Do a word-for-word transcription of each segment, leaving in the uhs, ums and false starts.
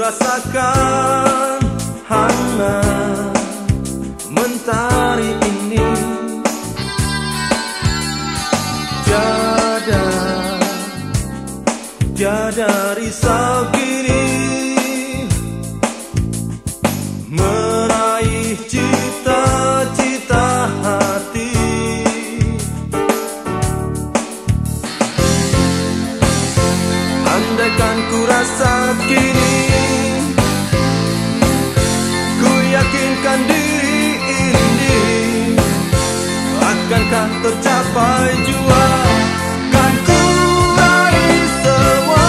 rasakan hangat mentari ini. Tiada, tiada risau kini meraih cita-cita hati. Andaikan ku rasa kini, ku yakinkan diri ini akankah tercapai jua. Kan ku raih semua,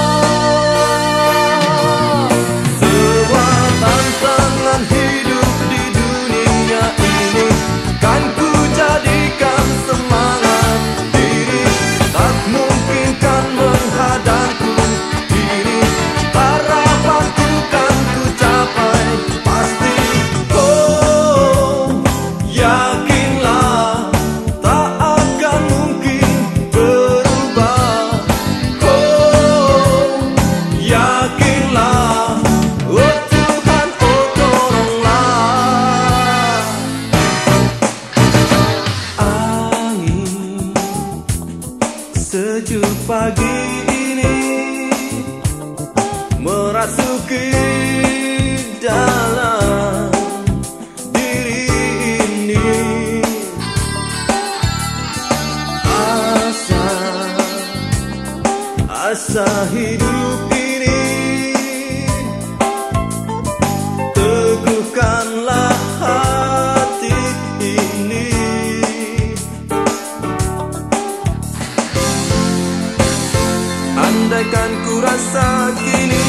semua tantangan hidup di dunia ini. Kan ku jadikan semangat diri, tak mungkin kan menghadangku diri. Harapanku kan ku capai pasti. Oh, yakinlah tak akan mungkin berubah. Oh, yakinlah, oh Tuhan, oh tolonglah. Angin sejuk pagi ini merasuki dalam diri ini. Asa, asa hidup ini, teguhkanlah hati ini. Andaikan ku rasa kini,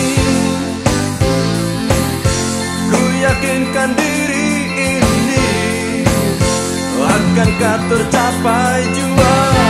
ku yakinkan diri ini akankah tercapai jua.